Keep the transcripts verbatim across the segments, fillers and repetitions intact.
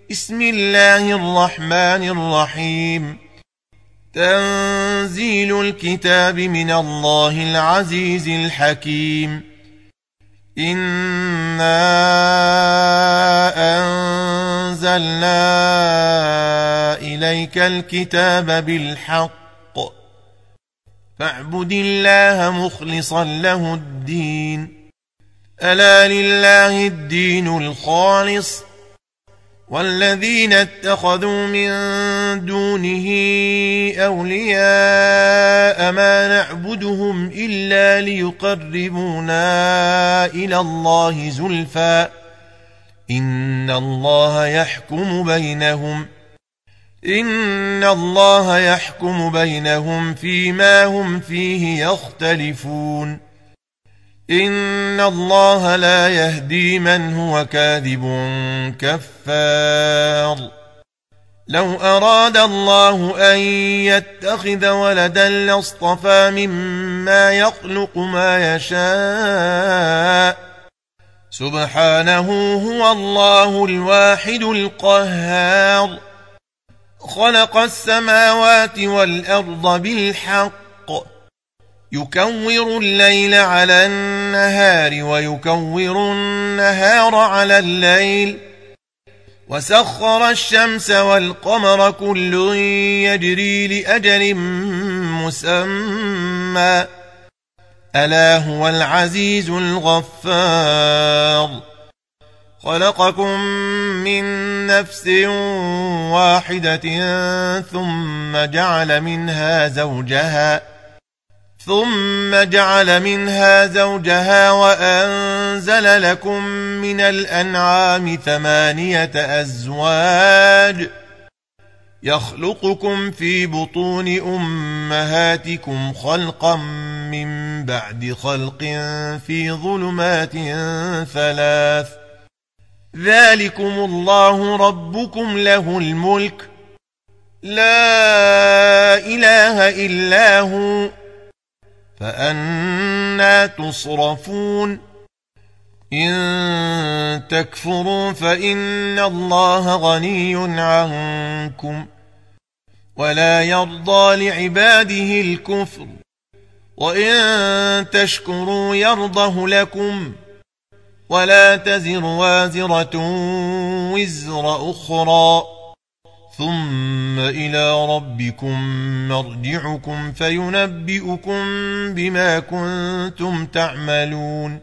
بسم الله الرحمن الرحيم. تنزيل الكتاب من الله العزيز الحكيم. إنا أنزلنا إليك الكتاب بالحق فاعبد الله مخلصا له الدين. ألا لله الدين الخالص والذين اتخذوا من دونه أولياء ما نعبدهم إلا ليقربونا إلى الله زلفى إن الله يحكم بينهم إن الله يحكم بينهم فيما هم فيه يختلفون. إن الله لا يهدي من هو كاذب كفار. لو أراد الله أن يتخذ ولدا لاصطفى مما يخلق ما يشاء سبحانه هو الله الواحد القهار. خلق السماوات والأرض بالحق يكور الليل على النهار ويكور النهار على الليل وسخر الشمس والقمر كل يجري لأجل مسمى ألا هو العزيز الغفار. خلقكم من نفس واحدة ثم جعل منها زوجها ثم جعل منها زوجها وأنزل لكم من الأنعام ثمانية أزواج يخلقكم في بطون أمهاتكم خلقا من بعد خلق في ظلمات ثلاث ذلكم الله ربكم له الملك لا إله إلا هو فأنى تصرفون. إن تكفروا فإن الله غني عنكم ولا يرضى لعباده الكفر وإن تشكروا يرضه لكم ولا تزر وازرة وزر أخرى ثم إلى ربكم مرجعكم فينبئكم بما كنتم تعملون.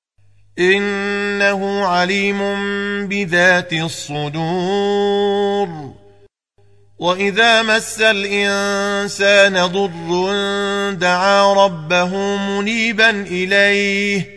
إنه عليم بذات الصدور. وإذا مس الإنسان ضر دعا ربه منيبا إليه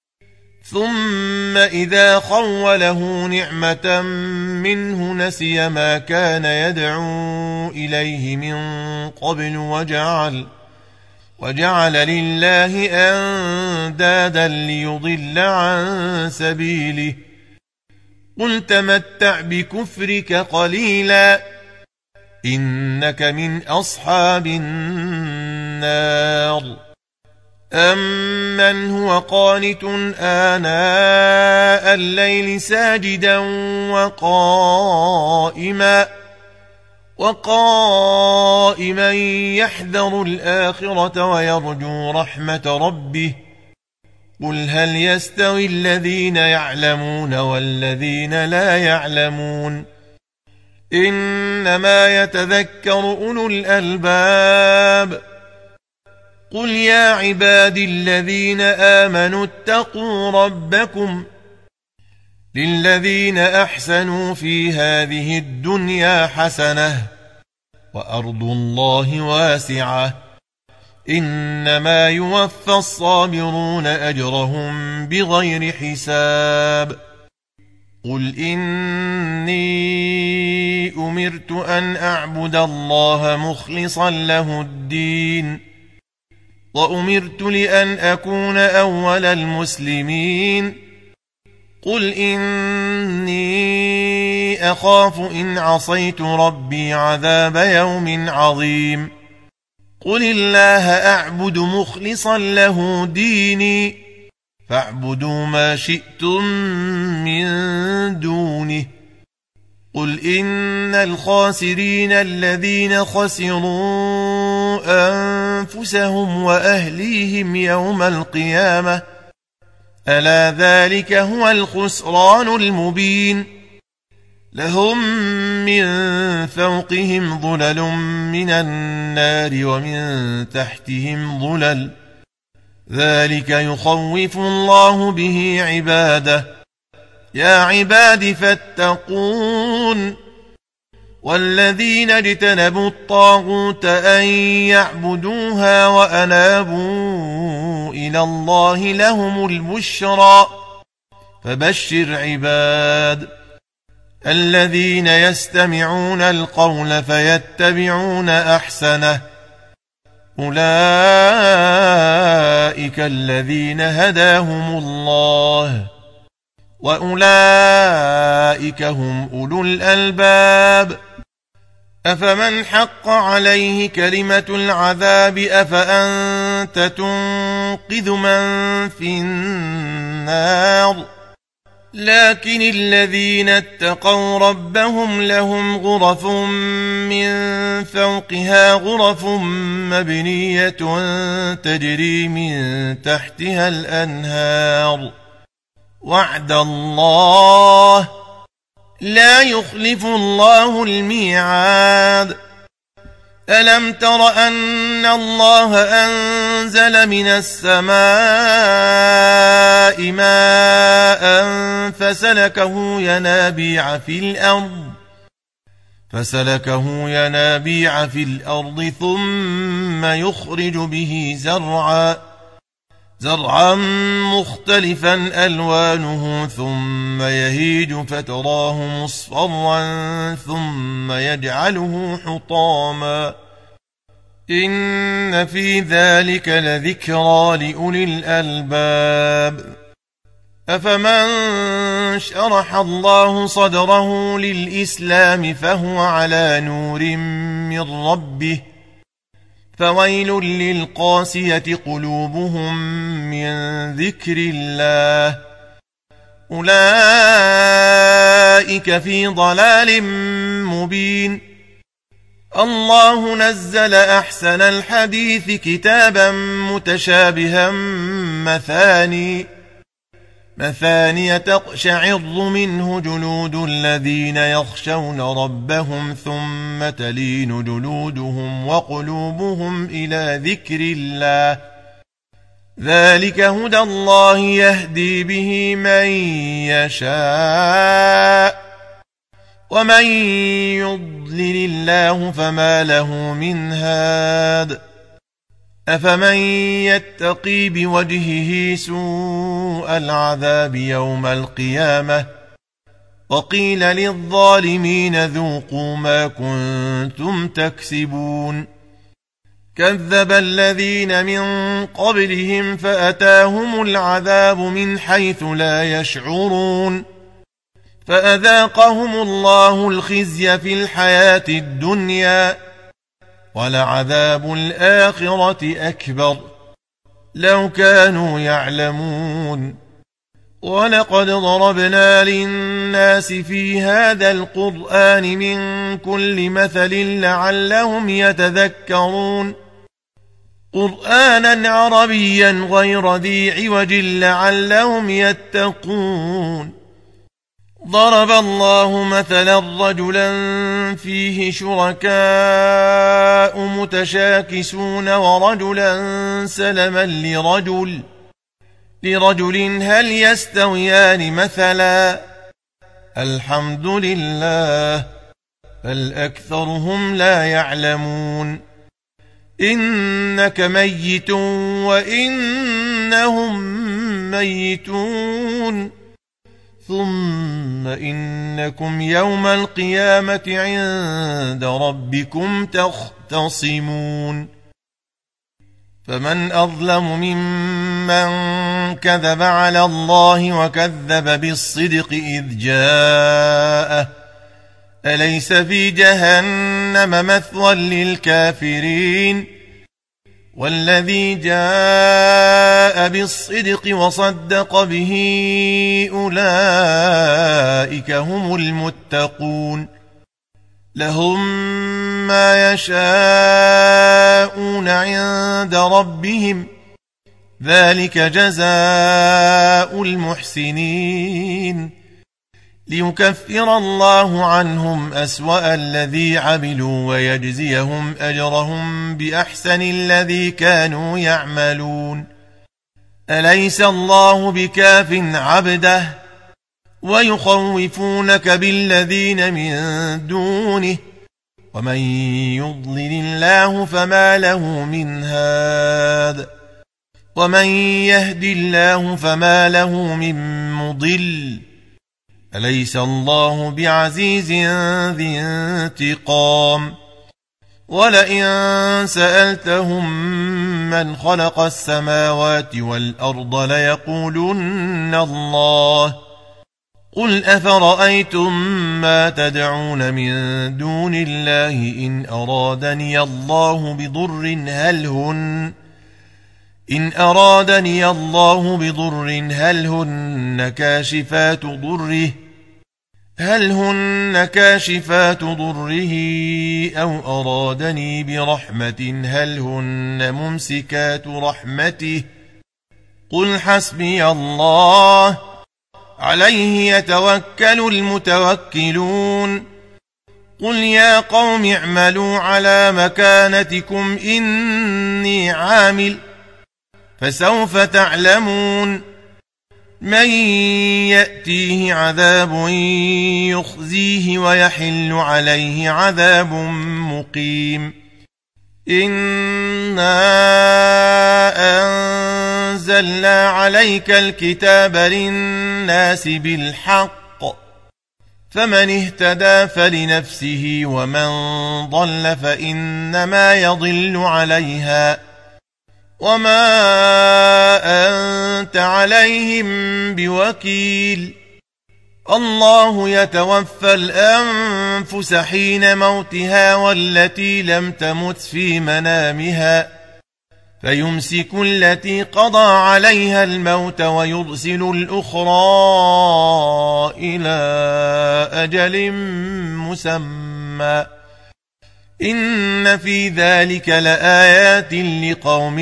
ثم إذا خوله نعمة منه نسي ما كان يدعو إليه من قبل وجعل, وجعل لله أندادا ليضل عن سبيله. قل تمتع بكفرك قليلا إنك من أصحاب النار. أمن هو قانت آناء الليل ساجدا وقائما وقائما يحذر الآخرة ويرجو رحمة ربه. قل هل يستوي الذين يعلمون والذين لا يعلمون إنما يتذكر أولو الألباب. قل يا عبادي الذين آمنوا اتقوا ربكم للذين أحسنوا في هذه الدنيا حسنة وأرض الله واسعة إنما يوفى الصابرون أجرهم بغير حساب. قل إني أمرت أن أعبد الله مخلصا له الدين وأمرت لأن أكون أول المسلمين. قل إني أخاف إن عصيت ربي عذاب يوم عظيم. قل الله أعبد مخلصا له ديني فاعبدوا ما شئتم من دونه قل إن الخاسرين الذين خسروا أنفسهم وأهليهم يوم القيامة ألا ذلك هو الخسران المبين لهم من فوقهم ظلل من النار ومن تحتهم ظلل ذلك يخوف الله به عباده يا عباد فاتقون والذين اجتنبوا الطاغوت أن يعبدوها وأنابوا إلى الله لهم البشرى فبشر عباد الذين يستمعون القول فيتبعون أحسنه أولئك الذين هداهم الله وأولئك هم أولو الألباب أفمن حق عليه كلمة العذاب أفأنت تنقذ من في النار لكن الذين اتقوا ربهم لهم غرف من فوقها غرف مبنية تجري من تحتها الأنهار وعد الله لا يخلف الله الميعاد ألم تر أن الله أنزل من السماء ماء فسلكه ينابيع في الأرض فسلكه ينابيع في الأرض ثم يخرج به زرعا زرعا مختلفا ألوانه ثم يهيج فتراه مصفرا ثم يجعله حطاما إن في ذلك لذكرى لأولي الألباب أفمن شرح الله صدره للإسلام فهو على نور من ربه فويل للقاسية قلوبهم من ذكر الله أولئك في ضلال مبين الله نزل أحسن الحديث كتابا متشابها مثاني مثانية تقشعر منه جلود الذين يخشون ربهم ثم تلين جلودهم وقلوبهم إلى ذكر الله ذلك هدى الله يهدي به من يشاء ومن يضلل الله فما له من هاد أفمن يتقي بوجهه سوء العذاب يوم القيامة وقيل للظالمين ذوقوا ما كنتم تكسبون كذب الذين من قبلهم فأتاهم العذاب من حيث لا يشعرون فأذاقهم الله الخزي في الحياة الدنيا ولعذاب الآخرة أكبر لو كانوا يعلمون ولقد ضربنا للناس في هذا القرآن من كل مثل لعلهم يتذكرون قرآنا عربيا غير ذي عوج لعلهم يتقون ضرب الله مثلا رجلا فيه شركاء متشاكسون ورجلا سلما لرجل لرجل هل يستويان مثلا الحمد لله بل أكثرهم لا يعلمون إنك ميت وإنهم ميتون ثم إنكم يوم القيامة عند ربكم تختصمون فمن أظلم ممن كذب على الله وكذب بالصدق إذ جاءه أليس في جهنم مثوى للكافرين والذي جاء بالصدق وصدق به أولئك هم المتقون لهم ما يشاءون عند ربهم ذلك جزاء المحسنين ليكفر الله عنهم أسوأ الذي عملوا ويجزيهم أجرهم بأحسن الذي كانوا يعملون أليس الله بكاف عبده ويخوفونك بالذين من دونه ومن يضلل الله فما له من هاد ومن يهد الله فما له من مضل أليس الله بعزيز ذي انتقام ولئن سألتهم من خلق السماوات والأرض ليقولن الله قل أفرأيتم ما تدعون من دون الله إن أرادني الله بضر هل هن إن أرادني الله بضر هل هن كاشفات ضره هل هن كاشفات ضره أو أرادني برحمة هل هن ممسكات رحمته قل حسبي الله عليه يتوكل المتوكلون قل يا قوم اعملوا على مكانتكم إني عامل فسوف تعلمون من يأتيه عذاب يخزيه ويحل عليه عذاب مقيم إنا أنزلنا عليك الكتاب للناس بالحق فمن اهتدى فلنفسه ومن ضل فإنما يضل عليها وما أنت عليهم بوكيل الله يتوفى الأنفس حين موتها والتي لم تمت في منامها فيمسك التي قضى عليها الموت ويرسل الأخرى إلى أجل مسمى إن في ذلك لآيات لقوم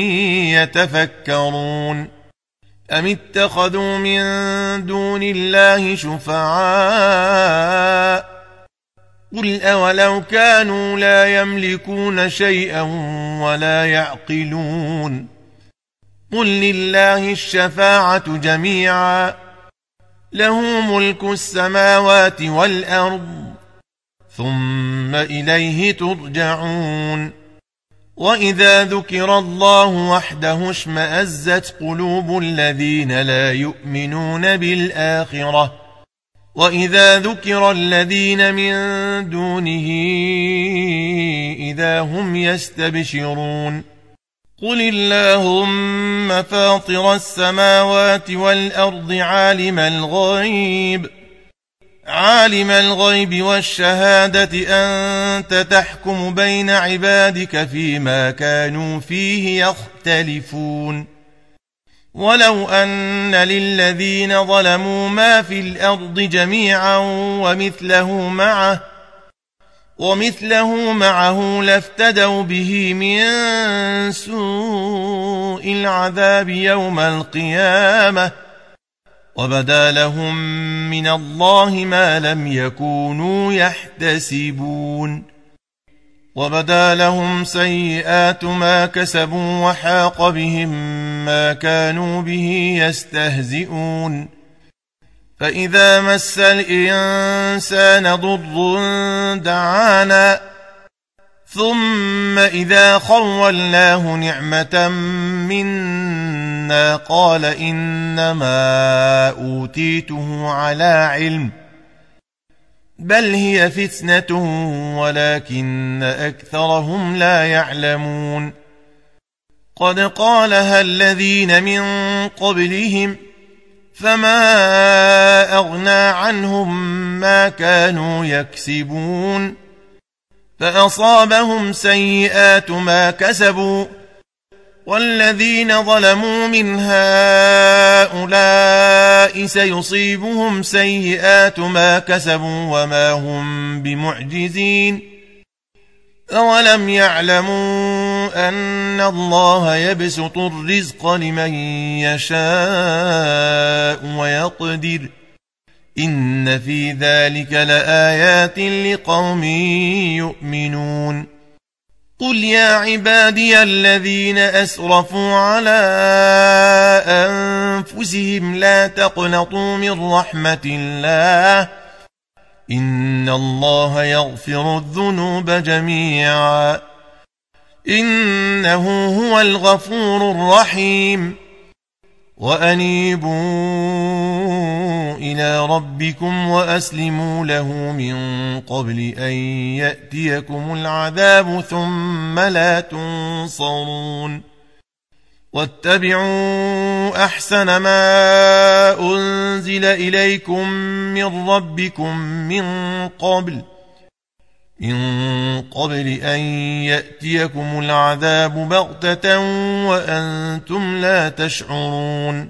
يتفكرون أم اتخذوا من دون الله شفعاء قل أولو كانوا لا يملكون شيئا ولا يعقلون قل لله الشفاعة جميعا له ملك السماوات والأرض ثم إليه ترجعون وإذا ذكر الله وحده اشمأزت قلوب الذين لا يؤمنون بالآخرة وإذا ذكر الذين من دونه إذا هم يستبشرون قل اللهم فاطر السماوات والأرض عالم الغيب عالم الغيب والشهادة أنت تحكم بين عبادك فيما كانوا فيه يختلفون ولو أن للذين ظلموا ما في الأرض جميعا ومثله معه ومثله معه لافتدوا به من سوء العذاب يوم القيامة وبدا لهم من الله ما لم يكونوا يحتسبون وبدا لهم سيئات ما كسبوا وحاق بهم ما كانوا به يستهزئون فإذا مس الإنسان ضر دعانا ثم إذا خولناه نعمة منا قال إنما أوتيته على علم بل هي فتنة ولكن أكثرهم لا يعلمون قد قالها الذين من قبلهم فما أغنى عنهم ما كانوا يكسبون فأصابهم سيئات ما كسبوا والذين ظلموا من هؤلاء سيصيبهم سيئات ما كسبوا وما هم بمعجزين أولم يعلموا أن الله يبسط الرزق لمن يشاء ويقدر إن في ذلك لآيات لقوم يؤمنون قل يا عبادي الذين أسرفوا على أنفسهم لا تقنطوا من رحمة الله إن الله يغفر الذنوب جميعا إنه هو الغفور الرحيم وأنيبوا إلى ربكم وأسلموا له من قبل أن يأتيكم العذاب ثم لا تنصرون واتبعوا أحسن ما أنزل إليكم من ربكم من قبل من قبل أن يأتيكم العذاب بغتة وأنتم لا تشعرون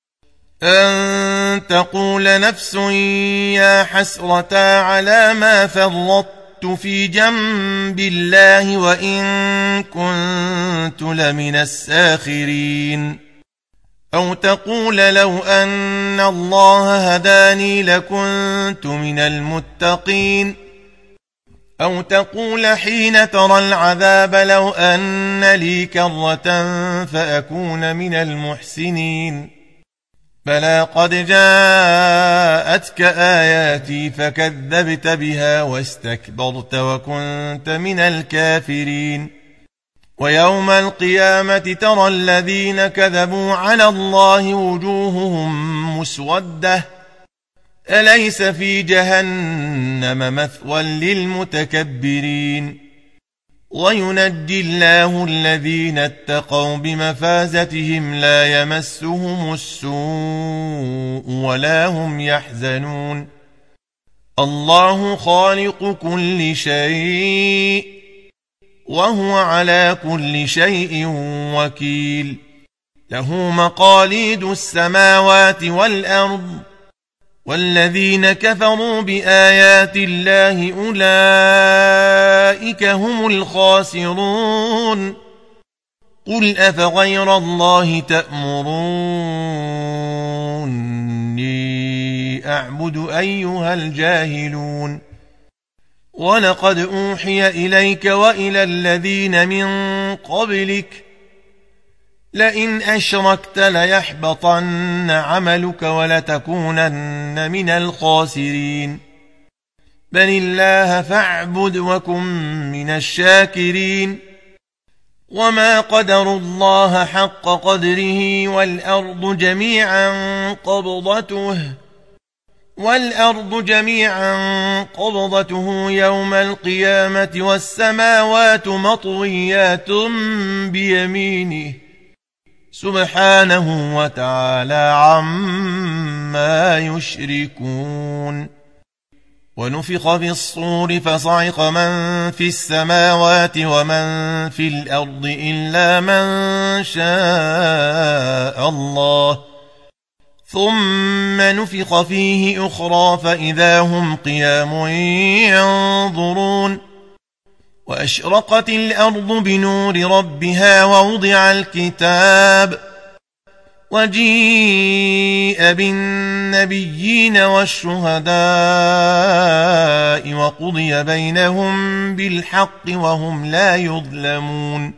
أن تقول نفس يا حسرة على ما فرطت في جنب الله وإن كنت لمن الساخرين أو تقول لو أن الله هداني لكنت من المتقين أو تقول حين ترى العذاب لو أن لي كرة فأكون من المحسنين بلى قد جاءتك آياتي فكذبت بها واستكبرت وكنت من الكافرين ويوم القيامة ترى الذين كذبوا على الله وجوههم مسودة أليس في جهنم مثوى للمتكبرين وينجي الله الذين اتقوا بمفازتهم لا يمسهم السوء ولا هم يحزنون الله خالق كل شيء وهو على كل شيء وكيل له مقاليد السماوات والأرض والذين كفروا بآيات الله أولئك هم الخاسرون قل أفغير الله تأمروني أعبد أيها الجاهلون ولقد أوحي إليك وإلى الذين من قبلك لئن أشركت ليحبطن عملك ولتكونن من الخاسرين بل الله فاعبد وكن من الشاكرين وما قدروا الله حق قدره والأرض جميعا قبضته والأرض جميعا قبضته يوم القيامة والسماوات مطويات بيمينه سبحانه وتعالى عما يشركون ونفخ في الصور فصعق من في السماوات ومن في الأرض إلا من شاء الله ثم نفخ فيه أخرى فإذا هم قيام ينظرون وأشرقت الأرض بنور ربها ووضع الكتاب وجيء بالنبيين والشهداء وقضي بينهم بالحق وهم لا يظلمون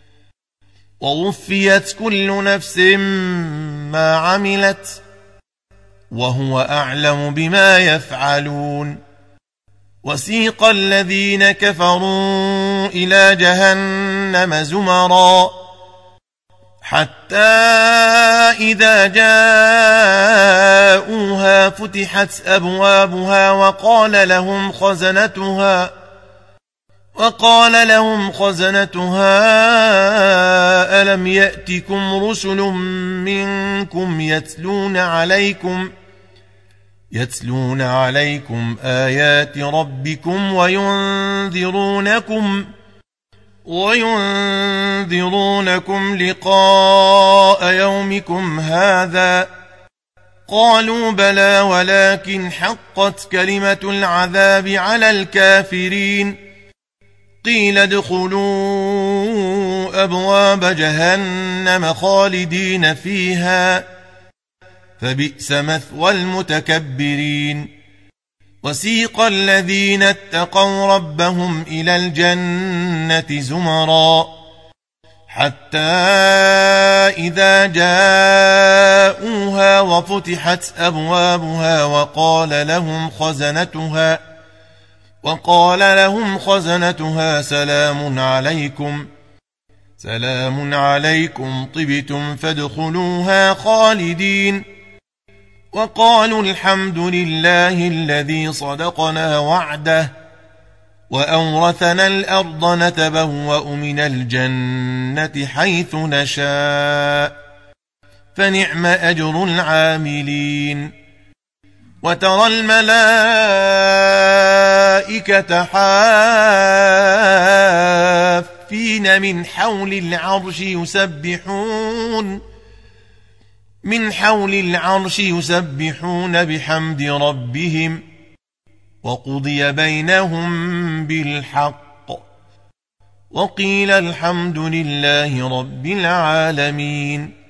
ووفيت كل نفس ما عملت وهو أعلم بما يفعلون وسيق الذين كفروا إلى جهنم زمرا حتى إذا جاءوها فتحت أبوابها وقال لهم خزنتها وقال لهم خزنتها ألم يأتكم رسل منكم يتلون عليكم يتلون عليكم آيات ربكم وينذرونكم وينذرونكم لقاء يومكم هذا قالوا بلى ولكن حقت كلمة العذاب على الكافرين قيل ادخلوا أبواب جهنم خالدين فيها فبئس مثوى المتكبرين وسيق الذين اتقوا ربهم إلى الجنة زمرا حتى إذا جاءوها وفتحت أبوابها وقال لهم خزنتها وقال لهم خزنتها سلام عليكم سلام عليكم طبتم فادخلوها خالدين وقالوا الحمد لله الذي صدقنا وعده وأورثنا الأرض نتبوأ من الجنة حيث نشاء فنعم أجر العاملين وترى الملائكة حافين من حول العرش يسبحون من حول العرش يسبحون بحمد ربهم وقضي بينهم بالحق وقيل الحمد لله رب العالمين